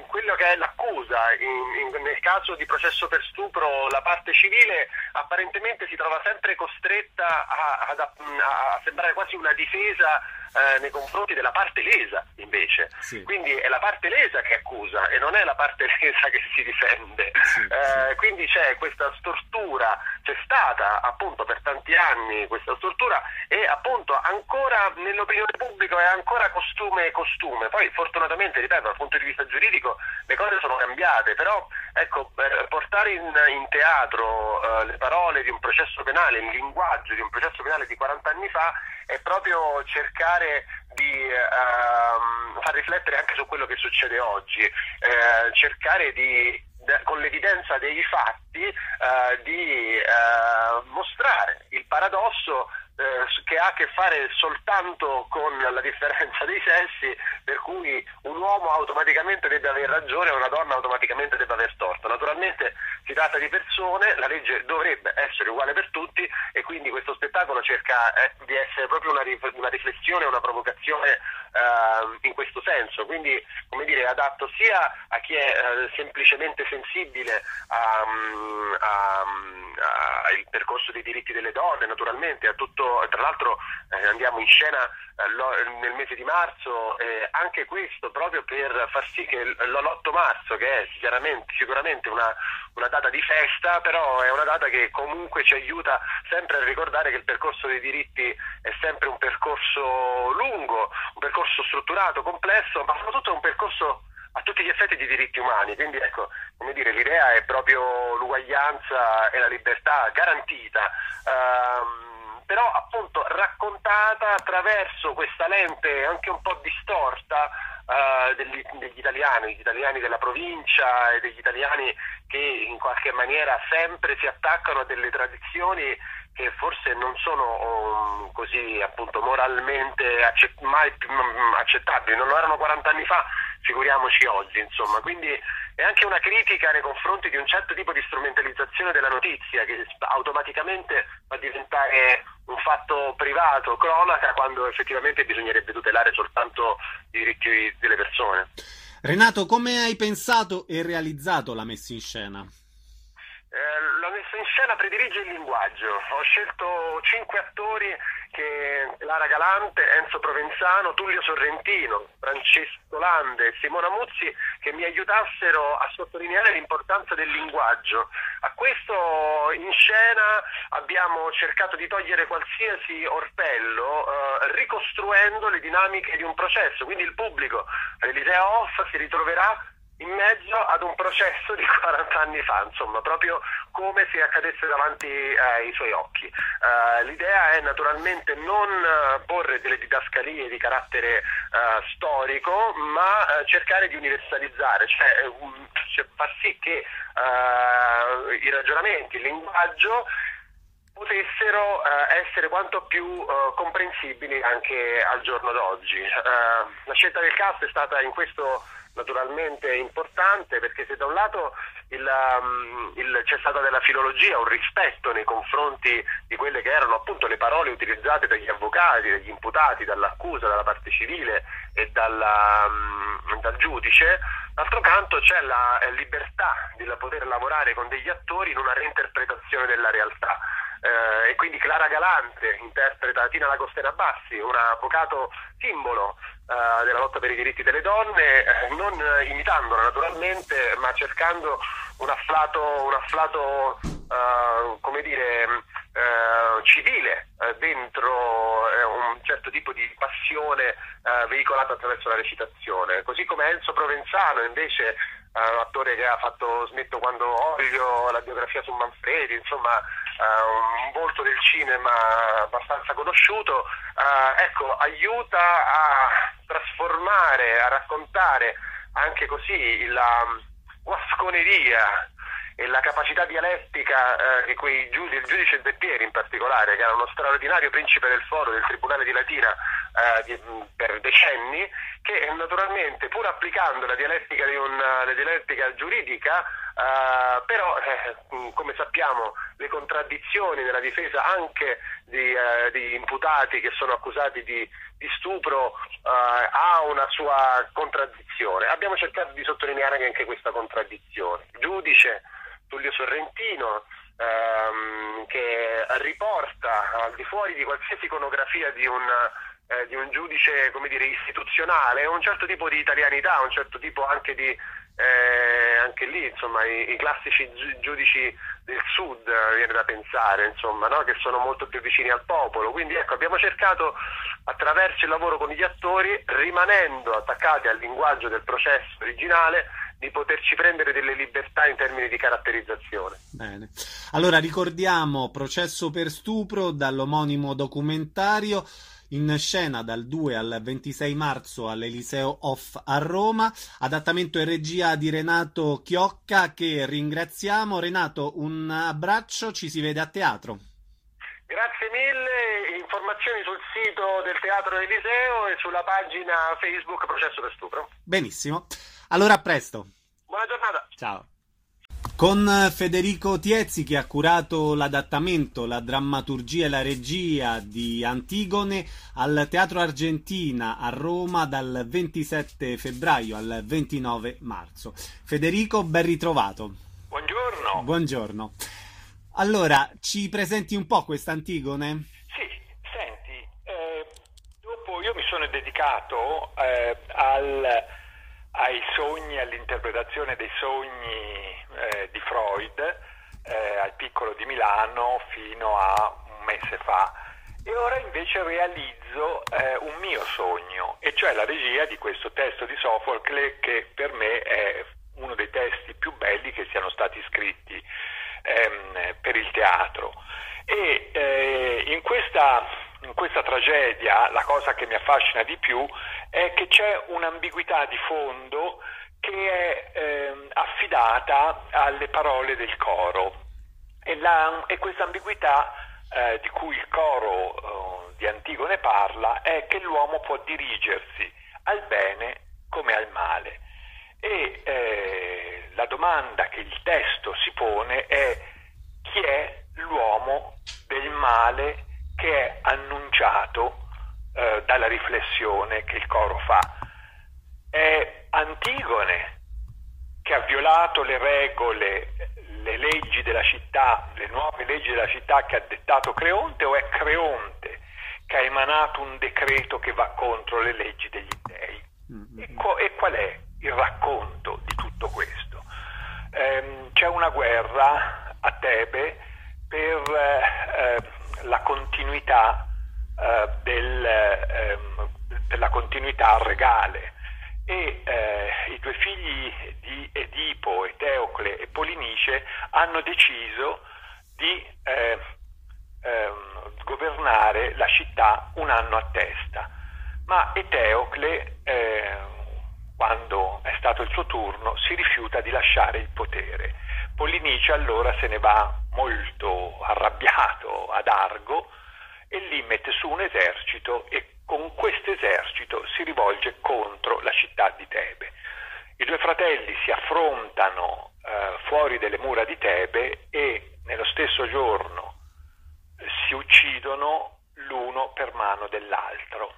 quello che è l'accusa, in, in, nel caso di processo per stupro la parte civile apparentemente si trova sempre costretta a, a, a sembrare quasi una difesa eh, nei confronti della parte lesa invece, sì. Quindi è la parte lesa che accusa e non è la parte lesa che si difende, sì, eh, sì. Quindi c'è questa stortura, c'è stata appunto per tanti anni questa stortura e appunto ancora nell'opinione pubblica è ancora costume e costume, poi fortunatamente ripeto dal punto di vista giuridico le cose sono cambiate, però ecco portare in, in teatro uh, le parole di un processo penale, il linguaggio di un processo penale di quaranta anni fa è proprio cercare di uh, far riflettere anche su quello che succede oggi, uh, cercare di con l'evidenza dei fatti uh, di uh, mostrare il paradosso eh, che ha a che fare soltanto con la differenza dei sessi, per cui un uomo automaticamente deve aver ragione e una donna automaticamente deve aver torto. Naturalmente si tratta di persone, la legge dovrebbe essere uguale per tutti e quindi questo spettacolo cerca eh, di essere proprio una, rif- una riflessione, una provocazione eh, in questo senso, quindi come dire adatto sia a chi è eh, semplicemente sensibile al percorso dei diritti delle donne, naturalmente a tutto. Tra l'altro eh, andiamo in scena eh, lo, nel mese di marzo, eh, anche questo proprio per far sì che l'otto marzo, che è chiaramente, sicuramente una, una data di festa, però è una data che comunque ci aiuta sempre a ricordare che il percorso dei diritti è sempre un percorso lungo, un percorso strutturato, complesso, ma soprattutto un percorso a tutti gli effetti di diritti umani, quindi ecco, come dire, l'idea è proprio l'uguaglianza e la libertà garantita, ehm, però appunto raccontata attraverso questa lente anche un po' distorta uh, degli, degli italiani, degli italiani della provincia e degli italiani che in qualche maniera sempre si attaccano a delle tradizioni che forse non sono um, così appunto moralmente accett- mai più um, accettabili, non lo erano quaranta anni fa, figuriamoci oggi, insomma, quindi è anche una critica nei confronti di un certo tipo di strumentalizzazione della notizia che automaticamente va a diventare un fatto privato, cronaca, quando effettivamente bisognerebbe tutelare soltanto i diritti delle persone. Renato, come hai pensato e realizzato la messa in scena? Eh, la messa in scena predilige il linguaggio. Ho scelto cinque attori che Clara Galante, Enzo Provenzano, Tullio Sorrentino, Francesco Lande e Simona Muzzi, che mi aiutassero a sottolineare l'importanza del linguaggio. A questo in scena abbiamo cercato di togliere qualsiasi orpello, eh, ricostruendo le dinamiche di un processo, quindi il pubblico all'Elisea Off si ritroverà in mezzo ad un processo di quaranta anni fa, insomma, proprio come se accadesse davanti ai suoi occhi. Uh, l'idea è naturalmente non uh, porre delle didascalie di carattere uh, storico, ma uh, cercare di universalizzare, cioè, um, cioè far sì che uh, i ragionamenti, il linguaggio potessero uh, essere quanto più uh, comprensibili anche al giorno d'oggi. Uh, la scelta del cast è stata in questo naturalmente importante, perché se da un lato il, um, il, c'è stata della filologia, un rispetto nei confronti di quelle che erano appunto le parole utilizzate dagli avvocati, dagli imputati, dall'accusa, dalla parte civile e dalla, um, dal giudice, d'altro canto c'è la eh, libertà di poter lavorare con degli attori in una reinterpretazione della realtà. Eh, e quindi Clara Galante interpreta Tina Lagostera Bassi, un avvocato simbolo eh, della lotta per i diritti delle donne, eh, non imitandola naturalmente, ma cercando un afflato, un afflato eh, come dire, eh, civile eh, dentro eh, un certo tipo di passione eh, veicolata attraverso la recitazione. Così come Enzo Provenzano invece, Uh, un attore che ha fatto Smetto quando odio, la biografia su Manfredi, insomma uh, un volto del cinema abbastanza conosciuto, uh, ecco, aiuta a trasformare, a raccontare anche così la guasconeria e la capacità dialettica eh, di quei giudici, il giudice Zeppieri in particolare, che era uno straordinario principe del foro del Tribunale di Latina eh, di, per decenni, che naturalmente, pur applicando la dialettica, di un, la dialettica giuridica, uh, però eh, come sappiamo le contraddizioni nella difesa anche di, uh, di imputati che sono accusati di, di stupro uh, ha una sua contraddizione. Abbiamo cercato di sottolineare anche questa contraddizione. Il giudice Tullio Sorrentino, ehm, che riporta al di fuori di qualsiasi iconografia di un, eh, di un giudice, come dire, istituzionale, un certo tipo di italianità, un certo tipo anche di, eh, anche lì, insomma, i, i classici giudici del sud, eh, viene da pensare, insomma, no? Che sono molto più vicini al popolo. Quindi ecco, abbiamo cercato attraverso il lavoro con gli attori, rimanendo attaccati al linguaggio del processo originale, di poterci prendere delle libertà in termini di caratterizzazione. Bene. Allora ricordiamo Processo per stupro dall'omonimo documentario, in scena dal due al ventisei marzo all'Eliseo Off a Roma, adattamento e regia di Renato Chiocca, che ringraziamo. Renato, un abbraccio, ci si vede a teatro. Grazie mille, informazioni sul sito del Teatro Eliseo e sulla pagina Facebook Processo per stupro. Benissimo, allora a presto. Buona giornata. Ciao. Con Federico Tiezzi, che ha curato l'adattamento, la drammaturgia e la regia di Antigone al Teatro Argentina a Roma dal ventisette febbraio al ventinove marzo. Federico, ben ritrovato. Buongiorno. Buongiorno. Allora, ci presenti un po' quest'Antigone? Sì, senti, eh, dopo io mi sono dedicato eh, al, ai sogni, all'interpretazione dei sogni eh, di Freud eh, al Piccolo di Milano fino a un mese fa, e ora invece realizzo eh, un mio sogno, e cioè la regia di questo testo di Sofocle, che per me è uno dei testi più belli che siano stati scritti ehm, per il teatro. E eh, in questa, in questa tragedia la cosa che mi affascina di più è che c'è un'ambiguità di fondo che è ehm, affidata alle parole del coro, e, la, e questa ambiguità eh, di cui il coro eh, di Antigone parla è che l'uomo può dirigersi al bene come al male. E eh, la domanda che il testo si pone è: chi è l'uomo del male che è annunciato eh, dalla riflessione che il coro fa? È Antigone, che ha violato le regole, le leggi della città, le nuove leggi della città che ha dettato Creonte, o è Creonte che ha emanato un decreto che va contro le leggi degli dei? Mm-hmm. E, co- e qual è il racconto di tutto questo? Ehm, c'è una guerra a Tebe per eh, la continuità eh, del, eh, della continuità regale, e eh, i due figli di Edipo, Eteocle e Polinice, hanno deciso di eh, eh, governare la città un anno a testa, ma Eteocle eh, quando è stato il suo turno si rifiuta di lasciare il potere. Polinice allora se ne va molto arrabbiato ad Argo e lì mette su un esercito, e con questo esercito si rivolge contro la città di Tebe. I due fratelli si affrontano eh, fuori delle mura di Tebe e nello stesso giorno eh, si uccidono l'uno per mano dell'altro.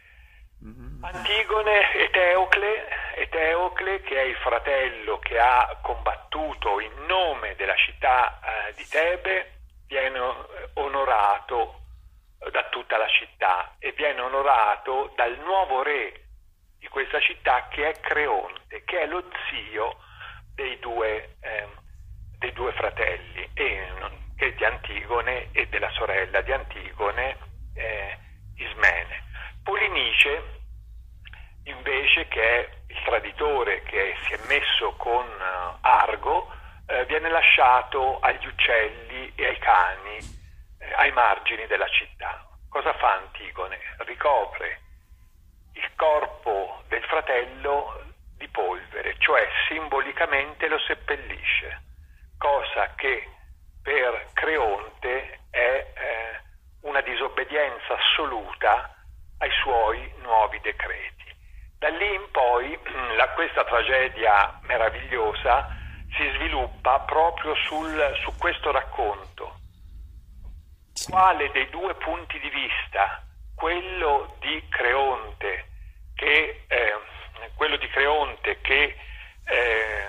Antigone e Teocle, Eteocle, che è il fratello che ha combattuto in nome della città eh, di Tebe, viene onorato da tutta la città e viene onorato dal nuovo re di questa città, che è Creonte, che è lo zio dei due, eh, dei due fratelli, e che di Antigone e della sorella di Antigone, eh, Ismene. Polinice invece, che è il traditore che si è messo con uh, Argo, eh, viene lasciato agli uccelli e ai cani eh, ai margini della città. Cosa fa Antigone? Ricopre il corpo del fratello di polvere, cioè simbolicamente lo seppellisce, cosa che per Creonte è eh, una disobbedienza assoluta ai suoi nuovi decreti. Da lì in poi la, questa tragedia meravigliosa si sviluppa proprio sul, su questo racconto. Quale dei due punti di vista, quello di Creonte, che, eh, quello di Creonte che eh,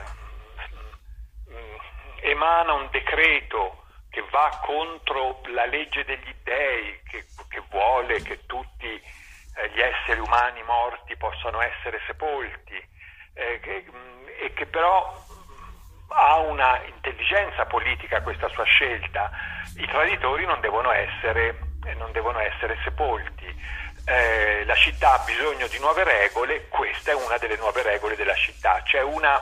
emana un decreto che va contro la legge degli dèi, che, che vuole che tutti eh, gli esseri umani morti possano essere sepolti, eh, che, e che però ha una intelligenza politica questa sua scelta. I traditori non devono essere, non devono essere sepolti. Eh, la città ha bisogno di nuove regole, questa è una delle nuove regole della città. C'è una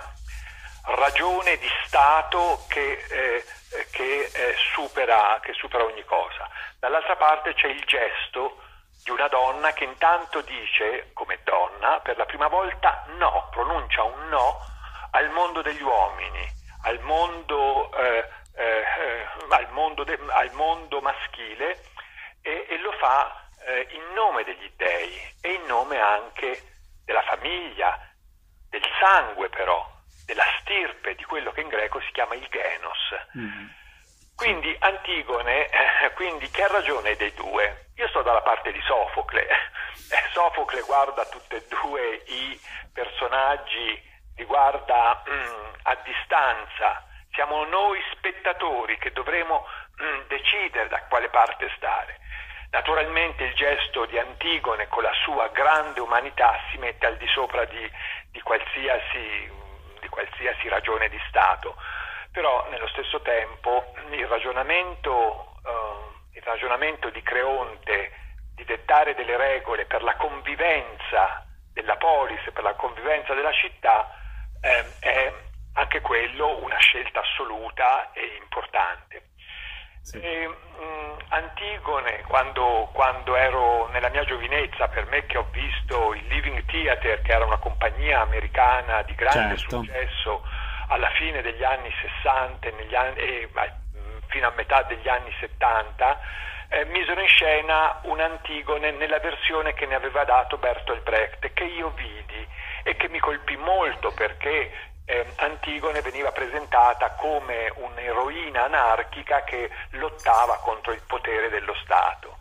ragione di Stato che, eh, che, eh, supera, che supera ogni cosa. Dall'altra parte c'è il gesto di una donna che intanto dice, come donna, per la prima volta no, pronuncia un no al mondo degli uomini, al mondo, eh, eh, al mondo, de, al mondo maschile, e, e lo fa eh, in nome degli dèi e in nome anche della famiglia, del sangue però, della stirpe, di quello che in greco si chiama il genos. Mm. Quindi Antigone, eh, quindi che ha ragione dei due? Io sto dalla parte di Sofocle. Eh, Sofocle guarda tutti e due i personaggi, li guarda mm, a distanza. Siamo noi spettatori che dovremo mm, decidere da quale parte stare. Naturalmente il gesto di Antigone con la sua grande umanità si mette al di sopra di, di, qualsiasi, di qualsiasi ragione di Stato, però nello stesso tempo il ragionamento, eh, il ragionamento di Creonte di dettare delle regole per la convivenza della polis, per la convivenza della città, eh, è anche quello una scelta assoluta e importante. Sì. E, mh, Antigone, quando, quando ero nella mia giovinezza, per me che ho visto il Living Theatre, che era una compagnia americana di grande certo. successo alla fine degli anni sessanta e, negli anni, e mh, fino a metà degli anni settanta, eh, misero in scena un Antigone nella versione che ne aveva dato Bertolt Brecht, che io vidi e che mi colpì molto, perché Eh, Antigone veniva presentata come un'eroina anarchica che lottava contro il potere dello Stato.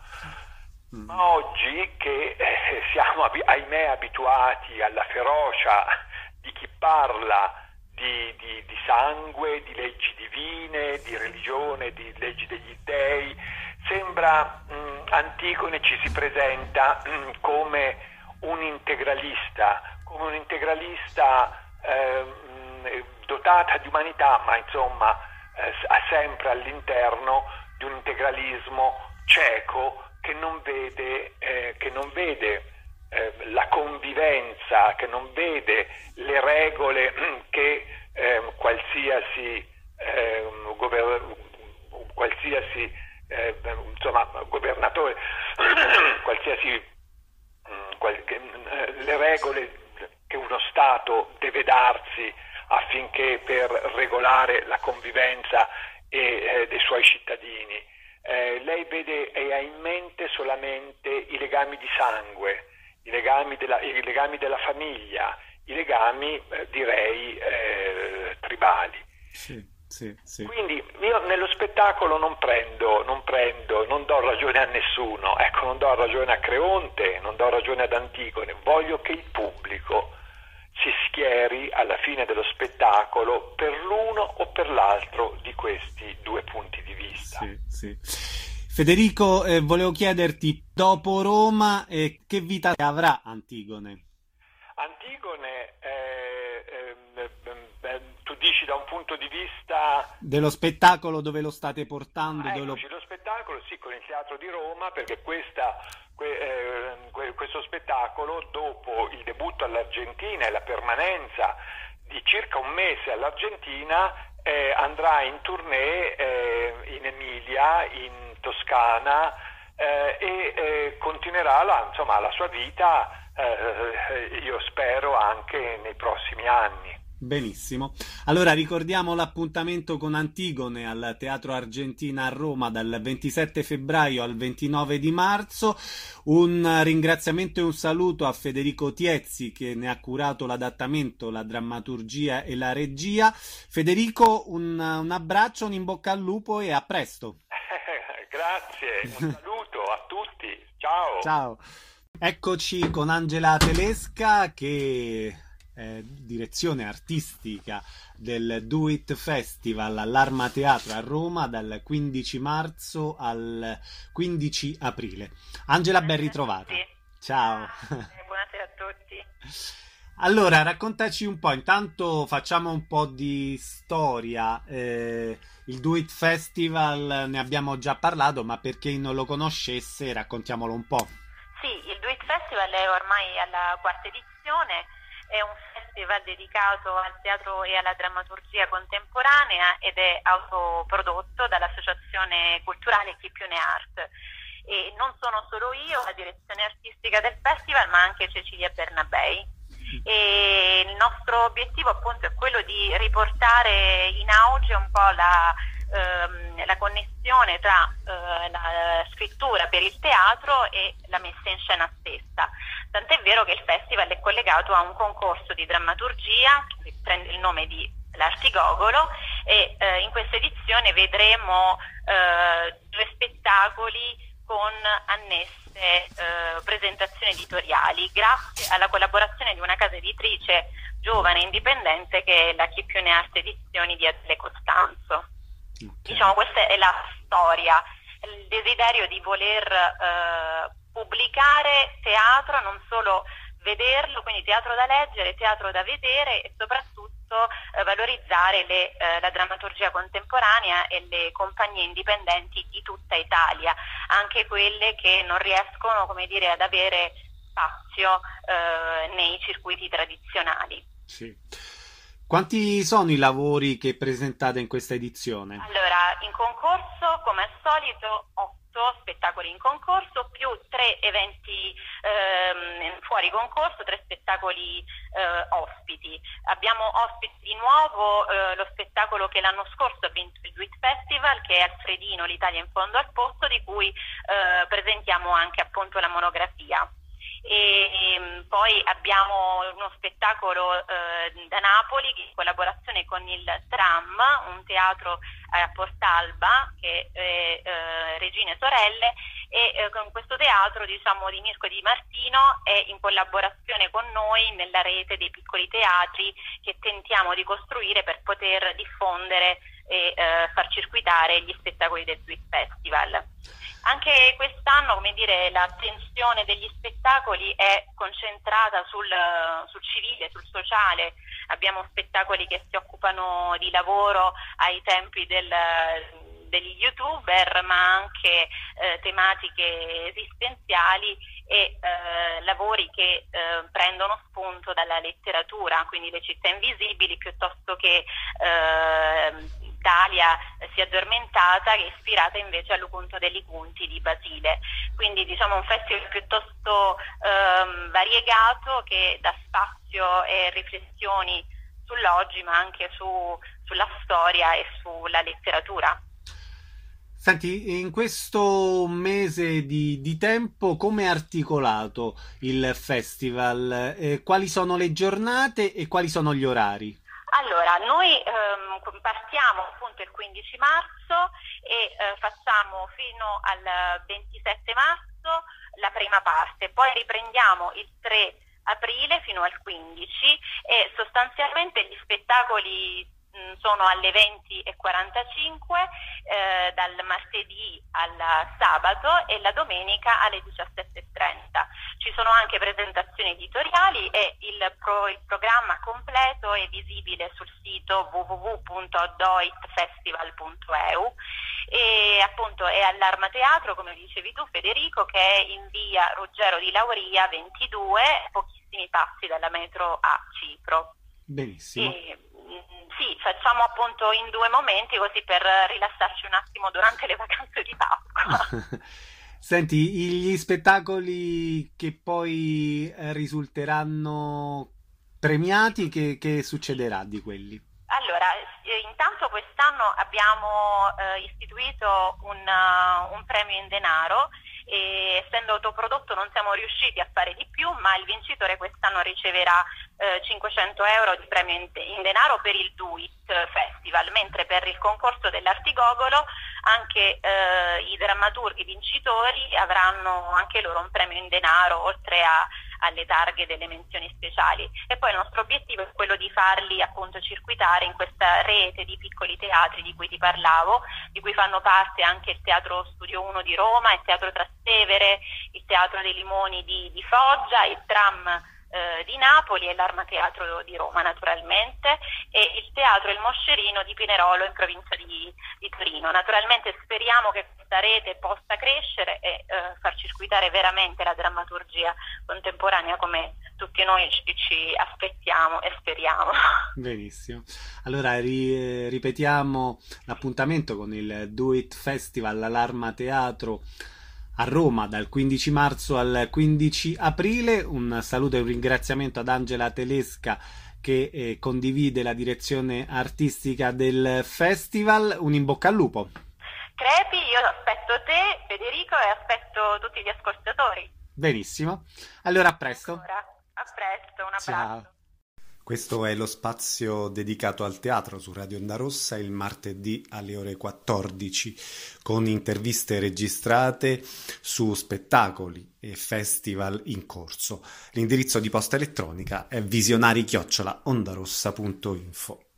Mm. Ma oggi che eh, siamo ahimè abituati alla ferocia di chi parla di, di, di sangue, di leggi divine, di religione, di leggi degli dèi, sembra mh, Antigone ci si presenta mh, come un integralista, come un integralista eh, dotata di umanità, ma insomma eh, ha sempre all'interno di un integralismo cieco che non vede, eh, che non vede eh, la convivenza, che non vede le regole che eh, qualsiasi eh, gover- qualsiasi eh, insomma governatore qualsiasi qual- le regole che uno Stato deve darsi affinché per regolare la convivenza e, eh, dei suoi cittadini. Eh, lei vede e ha in mente solamente i legami di sangue, i legami della, i legami della famiglia, i legami eh, direi eh, tribali. Sì, sì, sì. Quindi io nello spettacolo non prendo, non prendo, non do ragione a nessuno, ecco, non do ragione a Creonte, non do ragione ad Antigone, voglio che il pubblico si schieri alla fine dello spettacolo per l'uno o per l'altro di questi due punti di vista. Sì, sì. Federico, eh, volevo chiederti, dopo Roma, eh, che vita avrà Antigone? Antigone, eh, eh, eh, tu dici da un punto di vista... dello spettacolo, dove lo state portando? Ah, dove eccoci, lo... lo spettacolo, sì, con il Teatro di Roma, perché questa... questo spettacolo, dopo il debutto all'Argentina e la permanenza di circa un mese all'Argentina, eh, andrà in tournée eh, in Emilia, in Toscana eh, e eh, continuerà la, insomma, la sua vita, eh, io spero, anche nei prossimi anni. Benissimo. Allora ricordiamo l'appuntamento con Antigone al Teatro Argentina a Roma dal ventisette febbraio al ventinove di marzo. Un ringraziamento e un saluto a Federico Tiezzi che ne ha curato l'adattamento, la drammaturgia e la regia. Federico, un, un abbraccio, un in bocca al lupo e a presto. Grazie, un saluto a tutti. Ciao. Ciao. Eccoci con Angela Telesca che Eh, direzione artistica del Do It Festival all'Arma Teatro a Roma dal quindici marzo al quindici aprile. Angela, ben ritrovata. Ciao. Buonasera a tutti. Allora, raccontaci un po', intanto facciamo un po' di storia. Eh, il Do It Festival ne abbiamo già parlato, ma per chi non lo conoscesse raccontiamolo un po'. Sì, il Do It Festival è ormai alla quarta edizione. È un festival dedicato al teatro e alla drammaturgia contemporanea ed è autoprodotto dall'Associazione Culturale Chi più ne art. E non sono solo io la direzione artistica del festival, ma anche Cecilia Bernabei. E il nostro obiettivo appunto è quello di riportare in auge un po' la, ehm, la connessione tra eh, la scrittura per il teatro e la messa in scena stessa. Tant'è vero che il festival è collegato a un concorso di drammaturgia che prende il nome di L'Artigogolo e eh, in questa edizione vedremo eh, due spettacoli con annesse eh, presentazioni editoriali grazie alla collaborazione di una casa editrice giovane e indipendente che è la Chi più ne art Edizioni di Adele Costanzo. Okay. Diciamo, questa è la storia, il desiderio di voler eh, pubblicare teatro, non solo vederlo, quindi teatro da leggere, teatro da vedere e soprattutto eh, valorizzare le, eh, la drammaturgia contemporanea e le compagnie indipendenti di tutta Italia, anche quelle che non riescono, come dire, ad avere spazio eh, nei circuiti tradizionali. Sì. Quanti sono i lavori che presentate in questa edizione? Allora, in concorso, come al solito, otto spettacoli in concorso, più tre eventi ehm, fuori concorso, tre spettacoli eh, ospiti. Abbiamo ospiti di nuovo eh, lo spettacolo che l'anno scorso ha vinto il Do It Festival, che è Alfredino, l'Italia in fondo al pozzo, di cui eh, presentiamo anche appunto la monografia. E, e poi abbiamo uno spettacolo eh, da Napoli in collaborazione con il Tram, un teatro a Portalba che è eh, Regine Sorelle, e eh, con questo teatro, diciamo, di Mirko Di Martino è in collaborazione con noi nella rete dei piccoli teatri che tentiamo di costruire per poter diffondere e eh, far circuitare gli spettacoli del Do It Festival. Anche quest'anno, come dire, l'attenzione degli spettacoli è concentrata sul, sul civile, sul sociale. Abbiamo spettacoli che si occupano di lavoro ai tempi del, degli youtuber, ma anche eh, tematiche esistenziali e eh, lavori che eh, prendono spunto dalla letteratura, quindi Le città invisibili, piuttosto che eh, Italia si è addormentata, che è ispirata invece all'Ucunto degli Cunti di Basile. Quindi diciamo un festival piuttosto ehm, variegato che dà spazio e riflessioni sull'oggi, ma anche su, sulla storia e sulla letteratura. Senti, in questo mese di, di tempo come è articolato il festival? Eh, quali sono le giornate e quali sono gli orari? Allora, noi ehm, partiamo appunto il quindici marzo e eh, facciamo fino al ventisette marzo la prima parte, poi riprendiamo il tre aprile fino al quindici e sostanzialmente gli spettacoli mh, sono alle venti e quarantacinque eh, dal martedì al sabato e la domenica alle diciassette e trenta. Ci sono anche presentazioni editoriali e il, pro, il programma completo è visibile sul sito w w w punto doitfestival punto e u e appunto è all'Arma Teatro, come dicevi tu Federico, che è in via Ruggero di Lauria ventidue, pochissimi passi dalla metro a Cipro. Benissimo. E, sì, facciamo appunto in due momenti così per rilassarci un attimo durante le vacanze di Pasqua. Senti, gli spettacoli che poi risulteranno premiati, che, che succederà di quelli? Allora, intanto quest'anno abbiamo eh, istituito un, uh, un premio in denaro e essendo autoprodotto non siamo riusciti a fare di più, ma il vincitore quest'anno riceverà eh, cinquecento euro di premio in, in denaro per il Do It Festival, mentre per il concorso dell'Artigogolo anche eh, i drammaturghi vincitori avranno anche loro un premio in denaro, oltre a alle targhe delle menzioni speciali. E poi il nostro obiettivo è quello di farli appunto circuitare in questa rete di piccoli teatri di cui ti parlavo, di cui fanno parte anche il Teatro Studio uno di Roma, il Teatro Trastevere, il Teatro dei Limoni di, di Foggia, il Tram eh, di Napoli e l'Arma Teatro di Roma naturalmente, e il Teatro Il Moscerino di Pinerolo in provincia di, di Torino. Naturalmente speriamo che questa rete possa crescere e eh, far circuitare veramente la drammaturgia contemporanea come tutti noi ci, ci aspettiamo e speriamo. Benissimo. Allora ri, ripetiamo l'appuntamento con il Do It Festival all'Arma Teatro a Roma dal quindici marzo al quindici aprile. Un saluto e un ringraziamento ad Angela Telesca che eh, condivide la direzione artistica del festival. Un in bocca al lupo. Crepi, io aspetto te, Federico, e aspetto tutti gli ascoltatori. Benissimo. Allora a presto. Ancora. A presto, un abbraccio. Ciao. Questo è lo spazio dedicato al teatro su Radio Onda Rossa il martedì alle ore quattordici, con interviste registrate su spettacoli e festival in corso. L'indirizzo di posta elettronica è visionari chiocciola ondarossa punto info.